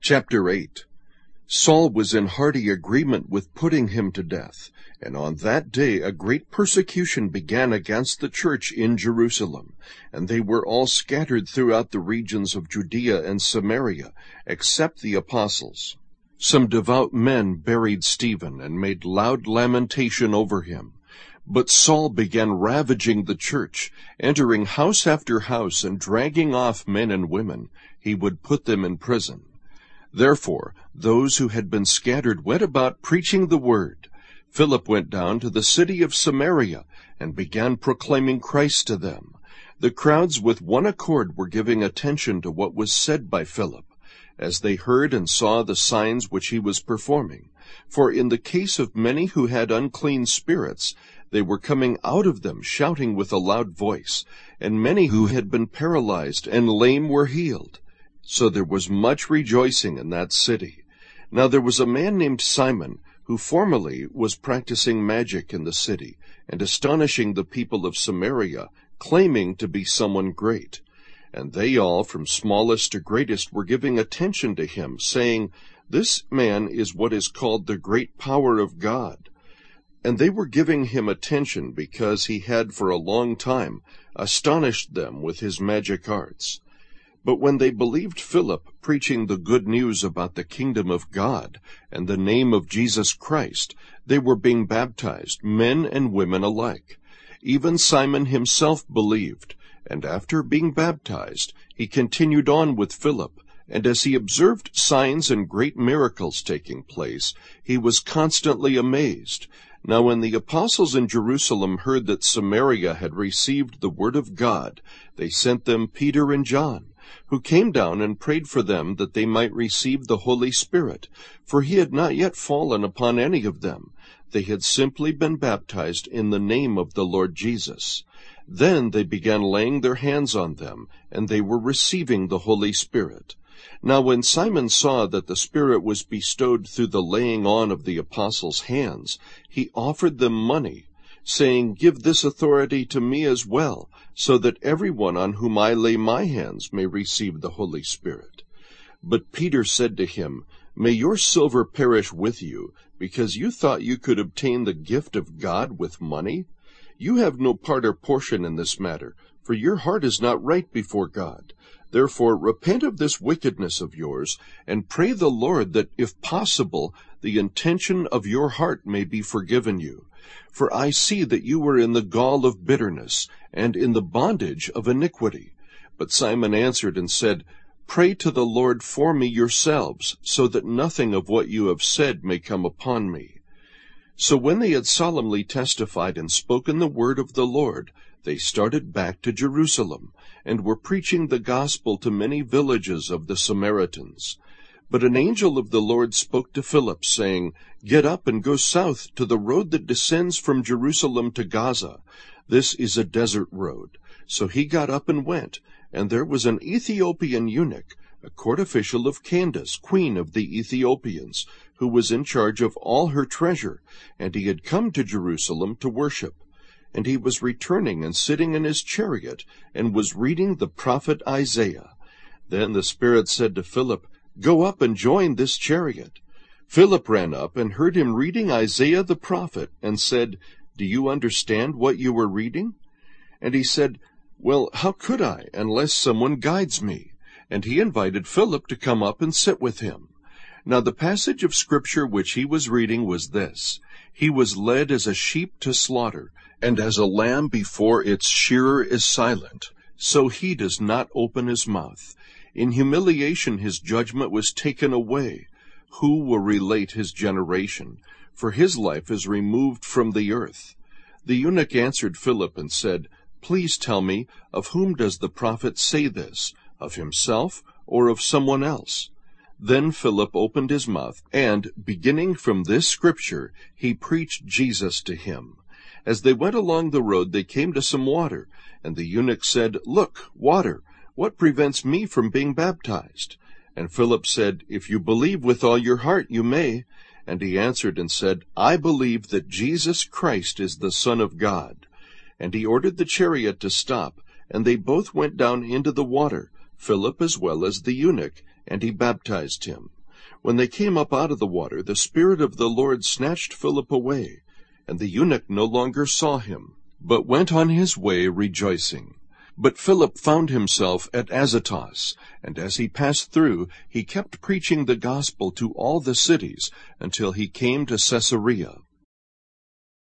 Chapter 8. Saul was in hearty agreement with putting him to death, and on that day a great persecution began against the church in Jerusalem, and they were all scattered throughout the regions of Judea and Samaria, except the apostles. Some devout men buried Stephen and made loud lamentation over him. But Saul began ravaging the church, entering house after house and dragging off men and women. He would put them in prison. Therefore, those who had been scattered went about preaching the word. Philip went down to the city of Samaria and began proclaiming Christ to them. The crowds with one accord were giving attention to what was said by Philip, as they heard and saw the signs which he was performing. For in the case of many who had unclean spirits, they were coming out of them shouting with a loud voice, and many who had been paralyzed and lame were healed. So there was much rejoicing in that city. Now there was a man named Simon, who formerly was practicing magic in the city, and astonishing the people of Samaria, claiming to be someone great. And they all, from smallest to greatest, were giving attention to him, saying, "This man is what is called the great power of God." And they were giving him attention because he had for a long time astonished them with his magic arts. But when they believed Philip preaching the good news about the kingdom of God and the name of Jesus Christ, they were being baptized, men and women alike. Even Simon himself believed, and after being baptized, he continued on with Philip, and as he observed signs and great miracles taking place, he was constantly amazed. Now when the apostles in Jerusalem heard that Samaria had received the word of God, they sent them Peter and John, who came down and prayed for them that they might receive the Holy Spirit, for he had not yet fallen upon any of them. They had simply been baptized in the name of the Lord Jesus. Then they began laying their hands on them, and they were receiving the Holy Spirit. Now when Simon saw that the Spirit was bestowed through the laying on of the apostles' hands, he offered them money, saying, "Give this authority to me as well, so that everyone on whom I lay my hands may receive the Holy Spirit." But Peter said to him, "May your silver perish with you, because you thought you could obtain the gift of God with money? You have no part or portion in this matter, for your heart is not right before God. Therefore repent of this wickedness of yours, and pray the Lord that, if possible, the intention of your heart may be forgiven you. For I see that you were in the gall of bitterness, and in the bondage of iniquity." But Simon answered and said, "Pray to the Lord for me yourselves, so that nothing of what you have said may come upon me." So when they had solemnly testified and spoken the word of the Lord, they started back to Jerusalem, and were preaching the gospel to many villages of the Samaritans. But an angel of the Lord spoke to Philip, saying, "Get up and go south to the road that descends from Jerusalem to Gaza. This is a desert road." So he got up and went, and there was an Ethiopian eunuch, a court official of Candace, queen of the Ethiopians, who was in charge of all her treasure, and he had come to Jerusalem to worship. And he was returning and sitting in his chariot, and was reading the prophet Isaiah. Then the Spirit said to Philip, "Go up and join this chariot." Philip ran up and heard him reading Isaiah the prophet, and said, "Do you understand what you were reading?" And he said, "Well, how could I, unless someone guides me?" And he invited Philip to come up and sit with him. Now the passage of Scripture which he was reading was this: "He was led as a sheep to slaughter, and as a lamb before its shearer is silent, so he does not open his mouth. In humiliation his judgment was taken away. Who will relate his generation? For his life is removed from the earth." The eunuch answered Philip and said, "Please tell me, of whom does the prophet say this? Of himself or of someone else?" Then Philip opened his mouth, and, beginning from this scripture, he preached Jesus to him. As they went along the road, they came to some water, and the eunuch said, "Look, water! What prevents me from being baptized?" And Philip said, "If you believe with all your heart, you may." And he answered and said, "I believe that Jesus Christ is the Son of God." And he ordered the chariot to stop, and they both went down into the water, Philip as well as the eunuch, and he baptized him. When they came up out of the water, the Spirit of the Lord snatched Philip away, and the eunuch no longer saw him, but went on his way rejoicing. But Philip found himself at Azotus, and as he passed through, he kept preaching the gospel to all the cities, until he came to Caesarea.